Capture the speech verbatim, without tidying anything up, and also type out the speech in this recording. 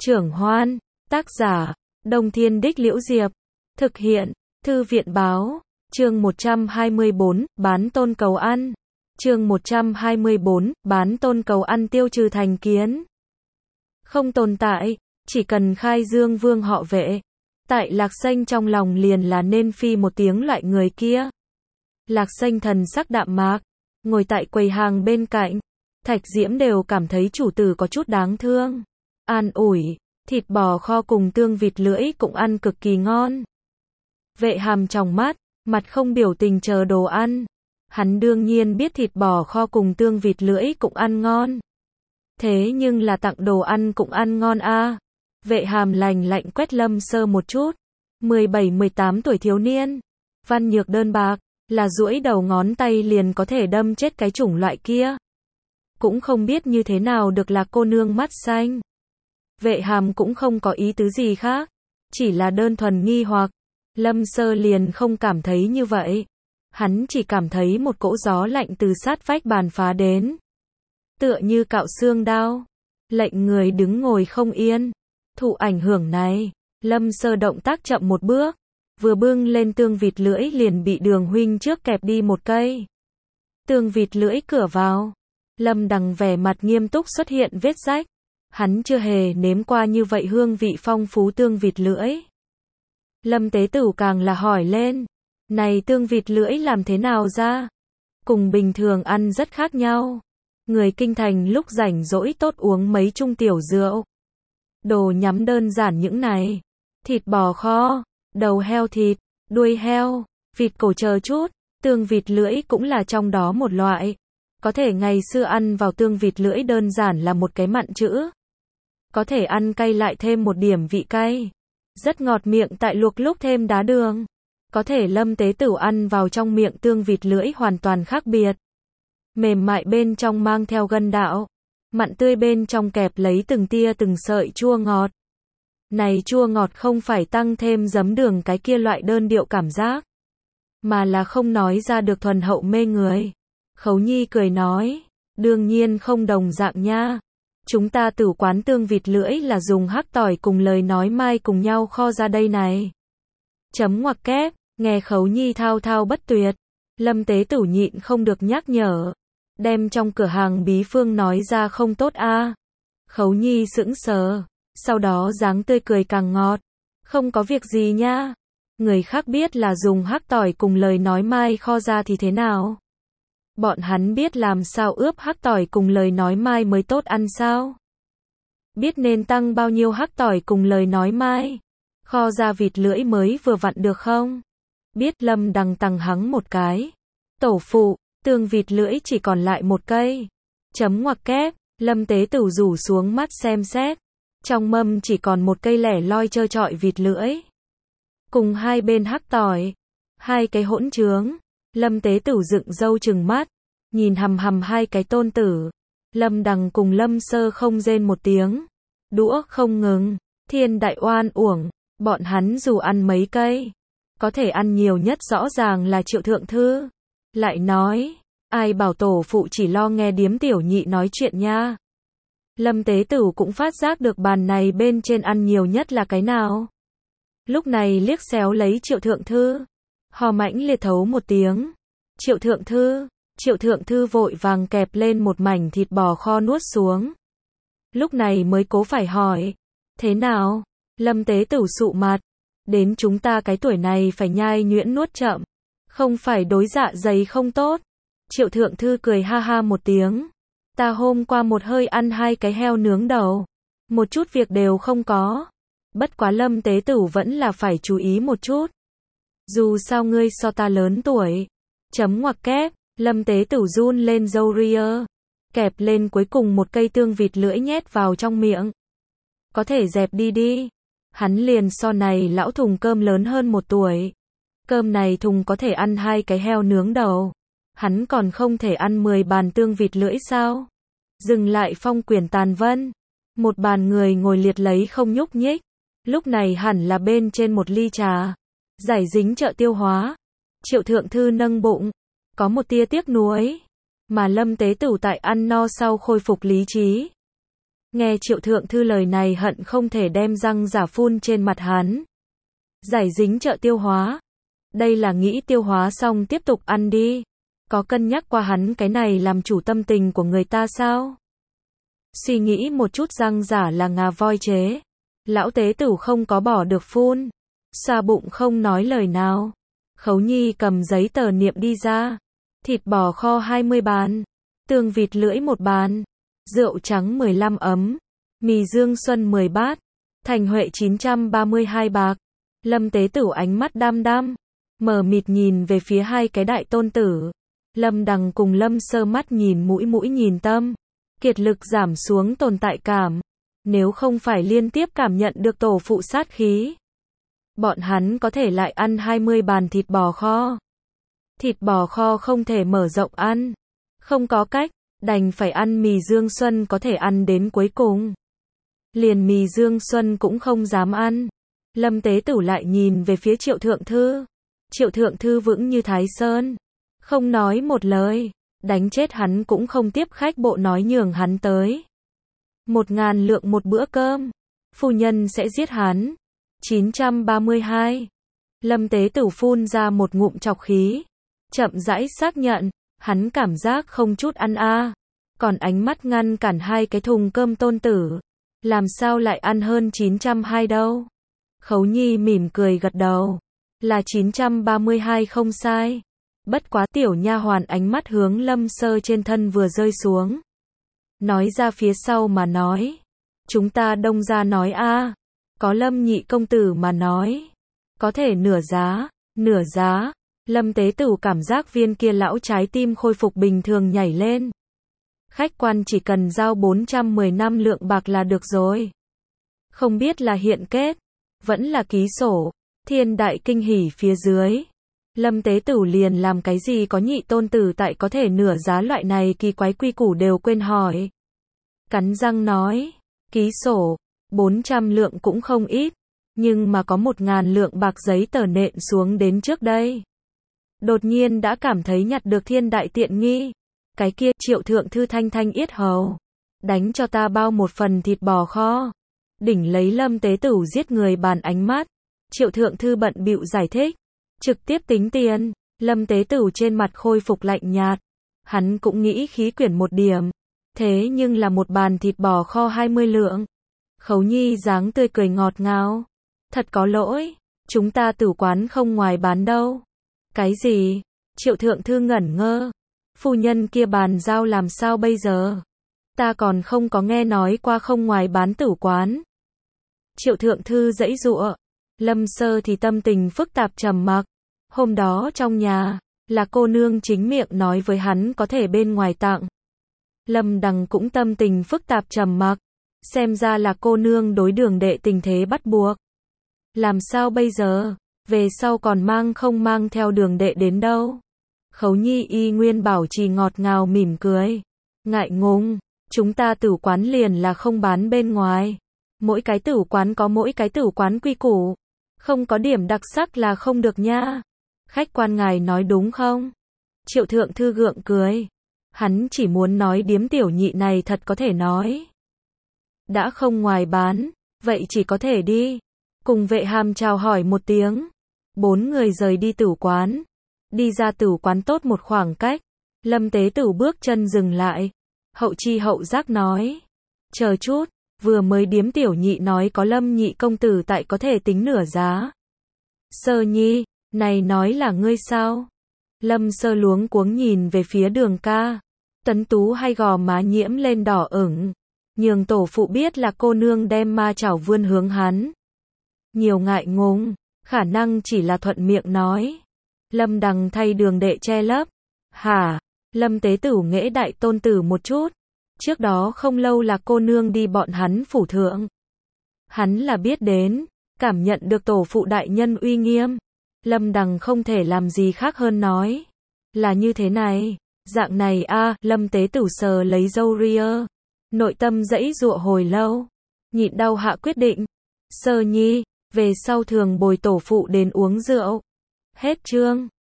Trưởng Hoan, tác giả, Đông Thiên Đích Liễu Diệp, thực hiện, Thư viện Báo, chương một trăm hai mươi bốn, bán tôn cầu ăn, chương một trăm hai mươi bốn, bán tôn cầu ăn tiêu trừ thành kiến. Không tồn tại, chỉ cần khai dương vương họ Vệ. Tại Lạc Xanh trong lòng liền là nên phi một tiếng loại người kia. Lạc Xanh thần sắc đạm mạc, ngồi tại quầy hàng bên cạnh. Thạch Diễm đều cảm thấy chủ tử có chút đáng thương. An ủi, thịt bò kho cùng tương vịt lưỡi cũng ăn cực kỳ ngon. Vệ Hàm tròng mắt, mặt không biểu tình chờ đồ ăn. Hắn đương nhiên biết thịt bò kho cùng tương vịt lưỡi cũng ăn ngon. Thế nhưng là tặng đồ ăn cũng ăn ngon a. À. Vệ Hàm lành lạnh quét Lâm Sơ một chút. mười bảy mười tám tuổi thiếu niên. Văn nhược đơn bạc, là duỗi đầu ngón tay liền có thể đâm chết cái chủng loại kia. Cũng không biết như thế nào được là cô nương mắt xanh. Vệ Hàm cũng không có ý tứ gì khác. Chỉ là đơn thuần nghi hoặc. Lâm Sơ liền không cảm thấy như vậy. Hắn chỉ cảm thấy một cỗ gió lạnh từ sát vách bàn phá đến. Tựa như cạo xương đao. Lệnh người đứng ngồi không yên. Thụ ảnh hưởng này, Lâm Sơ động tác chậm một bước. Vừa bưng lên tương vịt lưỡi liền bị Đường huynh trước kẹp đi một cây. Tương vịt lưỡi cửa vào. Lâm Đằng vẻ mặt nghiêm túc xuất hiện vết rách. Hắn chưa hề nếm qua như vậy hương vị phong phú tương vịt lưỡi. Lâm Tế Tửu càng là hỏi lên. Này tương vịt lưỡi làm thế nào ra? Cùng bình thường ăn rất khác nhau. Người kinh thành lúc rảnh rỗi tốt uống mấy chung tiểu rượu. Đồ nhắm đơn giản những này. Thịt bò kho, đầu heo thịt, đuôi heo, vịt cổ chờ chút. Tương vịt lưỡi cũng là trong đó một loại. Có thể ngày xưa ăn vào tương vịt lưỡi đơn giản là một cái mặn chữ. Có thể ăn cay lại thêm một điểm vị cay. Rất ngọt miệng tại luộc lúc thêm đá đường. Có thể Lâm Tế Tửu ăn vào trong miệng tương vịt lưỡi hoàn toàn khác biệt. Mềm mại bên trong mang theo gân đạo. Mặn tươi bên trong kẹp lấy từng tia từng sợi chua ngọt. Này chua ngọt không phải tăng thêm giấm đường cái kia loại đơn điệu cảm giác. Mà là không nói ra được thuần hậu mê người. Khấu Nhi cười nói. Đương nhiên không đồng dạng nha. Chúng ta tử quán tương vịt lưỡi là dùng hắc tỏi cùng lời nói mai cùng nhau kho ra đây này. Chấm ngoặc kép, nghe Khấu Nhi thao thao bất tuyệt. Lâm Tế Tửu nhịn không được nhắc nhở. Đem trong cửa hàng bí phương nói ra không tốt a. À. Khấu Nhi sững sờ. Sau đó dáng tươi cười càng ngọt. Không có việc gì nha. Người khác biết là dùng hắc tỏi cùng lời nói mai kho ra thì thế nào? Bọn hắn biết làm sao ướp hắc tỏi cùng lời nói mai mới tốt ăn sao? Biết nên tăng bao nhiêu hắc tỏi cùng lời nói mai? Kho ra vịt lưỡi mới vừa vặn được không? Biết. Lâm Đằng tằng hắng một cái. Tổ phụ, tương vịt lưỡi chỉ còn lại một cây. Chấm ngoặc kép, Lâm Tế Tửu rủ xuống mắt xem xét. Trong mâm chỉ còn một cây lẻ loi trơ trọi vịt lưỡi. Cùng hai bên hắc tỏi. Hai cái hỗn trướng. Lâm Tế Tửu dựng râu trừng mắt. Nhìn hằm hằm hai cái tôn tử. Lâm Đằng cùng Lâm Sơ không rên một tiếng. Đũa không ngừng. Thiên đại oan uổng. Bọn hắn dù ăn mấy cây. Có thể ăn nhiều nhất rõ ràng là Triệu Thượng Thư. Lại nói. Ai bảo tổ phụ chỉ lo nghe điếm tiểu nhị nói chuyện nha. Lâm Tế Tửu cũng phát giác được bàn này bên trên ăn nhiều nhất là cái nào. Lúc này liếc xéo lấy Triệu Thượng Thư. Hò mãnh liệt thấu một tiếng. Triệu Thượng Thư. Triệu Thượng Thư vội vàng kẹp lên một mảnh thịt bò kho nuốt xuống. Lúc này mới cố phải hỏi. Thế nào? Lâm Tế Tửu sụ mặt. Đến chúng ta cái tuổi này phải nhai nhuyễn nuốt chậm. Không phải đối dạ dày không tốt. Triệu Thượng Thư cười ha ha một tiếng. Ta hôm qua một hơi ăn hai cái heo nướng đầu. Một chút việc đều không có. Bất quá Lâm Tế Tửu vẫn là phải chú ý một chút. Dù sao ngươi so ta lớn tuổi. Chấm ngoặc kép, Lâm Tế Tửu run lên râu ria. Kẹp lên cuối cùng một cây tương vịt lưỡi nhét vào trong miệng. Có thể dẹp đi đi. Hắn liền so này lão thùng cơm lớn hơn một tuổi. Cơm này thùng có thể ăn hai cái heo nướng đầu. Hắn còn không thể ăn mười bàn tương vịt lưỡi sao? Dừng lại phong quyển tàn vân. Một bàn người ngồi liệt lấy không nhúc nhích. Lúc này hẳn là bên trên một ly trà. Giải dính trợ tiêu hóa. Triệu Thượng Thư nâng bụng. Có một tia tiếc nuối. Mà Lâm Tế Tửu tại ăn no sau khôi phục lý trí. Nghe Triệu Thượng Thư lời này hận không thể đem răng giả phun trên mặt hắn. Giải dính trợ tiêu hóa. Đây là nghĩ tiêu hóa xong tiếp tục ăn đi. Có cân nhắc qua hắn cái này làm chủ tâm tình của người ta sao? Suy nghĩ một chút răng giả là ngà voi chế. Lão tế tử không có bỏ được phun. Xoa bụng không nói lời nào. Khấu Nhi cầm giấy tờ niệm đi ra. Thịt bò kho hai mươi bàn. Tương vịt lưỡi một bàn. Rượu trắng mười lăm ấm. Mì Dương Xuân mười bát. Thành Huệ chín trăm ba mươi hai bạc. Lâm tế tử ánh mắt đăm đăm. Mờ mịt nhìn về phía hai cái đại tôn tử. Lâm Đằng cùng Lâm Sơ mắt nhìn mũi mũi nhìn tâm. Kiệt lực giảm xuống tồn tại cảm. Nếu không phải liên tiếp cảm nhận được tổ phụ sát khí. Bọn hắn có thể lại ăn hai mươi bàn thịt bò kho. Thịt bò kho không thể mở rộng ăn. Không có cách, đành phải ăn mì Dương Xuân có thể ăn đến cuối cùng. Liền mì Dương Xuân cũng không dám ăn. Lâm tế tử lại nhìn về phía Triệu Thượng Thư. Triệu Thượng Thư vững như Thái Sơn. Không nói một lời. Đánh chết hắn cũng không tiếp khách bộ nói nhường hắn tới. Một ngàn lượng một bữa cơm. Phu nhân sẽ giết hắn. chín trăm ba mươi hai. Lâm tế tử phun ra một ngụm trọc khí. Chậm rãi xác nhận. Hắn cảm giác không chút ăn a à. Còn ánh mắt ngăn cản hai cái thùng cơm tôn tử. Làm sao lại ăn hơn chín trăm hai đâu. Khấu Nhi mỉm cười gật đầu. Là chín trăm ba mươi hai không sai. Bất quá tiểu nha hoàn ánh mắt hướng Lâm Sơ trên thân vừa rơi xuống. Nói ra phía sau mà nói. Chúng ta đông ra nói a à. Có Lâm nhị công tử mà nói. Có thể nửa giá, nửa giá. Lâm tế tử cảm giác viên kia lão trái tim khôi phục bình thường nhảy lên. Khách quan chỉ cần giao bốn trăm mười năm lượng bạc là được rồi. Không biết là hiện kết, vẫn là ký sổ. Thiên đại kinh hỉ phía dưới. Lâm tế tử liền làm cái gì có nhị tôn tử tại có thể nửa giá loại này kỳ quái quy củ đều quên hỏi. Cắn răng nói, ký sổ, bốn trăm lượng cũng không ít, nhưng mà có một ngàn lượng bạc giấy tờ nện xuống đến trước đây. Đột nhiên đã cảm thấy nhặt được thiên đại tiện nghi. Cái kia Triệu Thượng Thư thanh thanh yết hầu. Đánh cho ta bao một phần thịt bò kho. Đỉnh lấy Lâm tế tử giết người bàn ánh mắt. Triệu Thượng Thư bận bịu giải thích. Trực tiếp tính tiền. Lâm tế tử trên mặt khôi phục lạnh nhạt. Hắn cũng nghĩ khí quyển một điểm. Thế nhưng là một bàn thịt bò kho hai mươi lượng. Khấu Nhi dáng tươi cười ngọt ngào. Thật có lỗi. Chúng ta tử quán không ngoài bán đâu. Cái gì? Triệu Thượng Thư ngẩn ngơ. Phu nhân kia bàn giao làm sao bây giờ? Ta còn không có nghe nói qua không ngoài bán tử quán. Triệu Thượng Thư giãy giụa. Lâm Sơ thì tâm tình phức tạp trầm mặc. Hôm đó trong nhà, là cô nương chính miệng nói với hắn có thể bên ngoài tặng. Lâm Đằng cũng tâm tình phức tạp trầm mặc. Xem ra là cô nương đối Đường đệ tình thế bắt buộc. Làm sao bây giờ? Về sau còn mang không mang theo Đường đệ đến đâu? Khấu Nhi y nguyên bảo trì ngọt ngào mỉm cười. Ngại ngùng, chúng ta tử quán liền là không bán bên ngoài. Mỗi cái tử quán có mỗi cái tử quán quy củ. Không có điểm đặc sắc là không được nha. Khách quan ngài nói đúng không? Triệu Thượng Thư gượng cười. Hắn chỉ muốn nói điếm tiểu nhị này thật có thể nói. Đã không ngoài bán, vậy chỉ có thể đi. Cùng vệ hàm chào hỏi một tiếng. Bốn người rời đi tử quán. Đi ra tử quán tốt một khoảng cách. Lâm tế tử bước chân dừng lại. Hậu chi hậu giác nói. Chờ chút, vừa mới điếm tiểu nhị nói có Lâm nhị công tử tại có thể tính nửa giá. Sơ Nhi, này nói là ngươi sao? Lâm Sơ luống cuống nhìn về phía Đường ca. Tấn tú hay gò má nhiễm lên đỏ ửng. Nhường tổ phụ biết là cô nương đem ma chảo vươn hướng hắn. Nhiều ngại ngùng, khả năng chỉ là thuận miệng nói. Lâm Đằng thay Đường đệ che lấp. Hả? Lâm tế tử nghễ đại tôn tử một chút. Trước đó không lâu là cô nương đi bọn hắn phủ thượng. Hắn là biết đến, cảm nhận được tổ phụ đại nhân uy nghiêm. Lâm Đằng không thể làm gì khác hơn nói. Là như thế này, dạng này a à, Lâm tế tử sờ lấy râu ria. Nội tâm dãy dụa hồi lâu. Nhịn đau hạ quyết định. Sơ Nhi, về sau thường bồi tổ phụ đến uống rượu. Hết chương.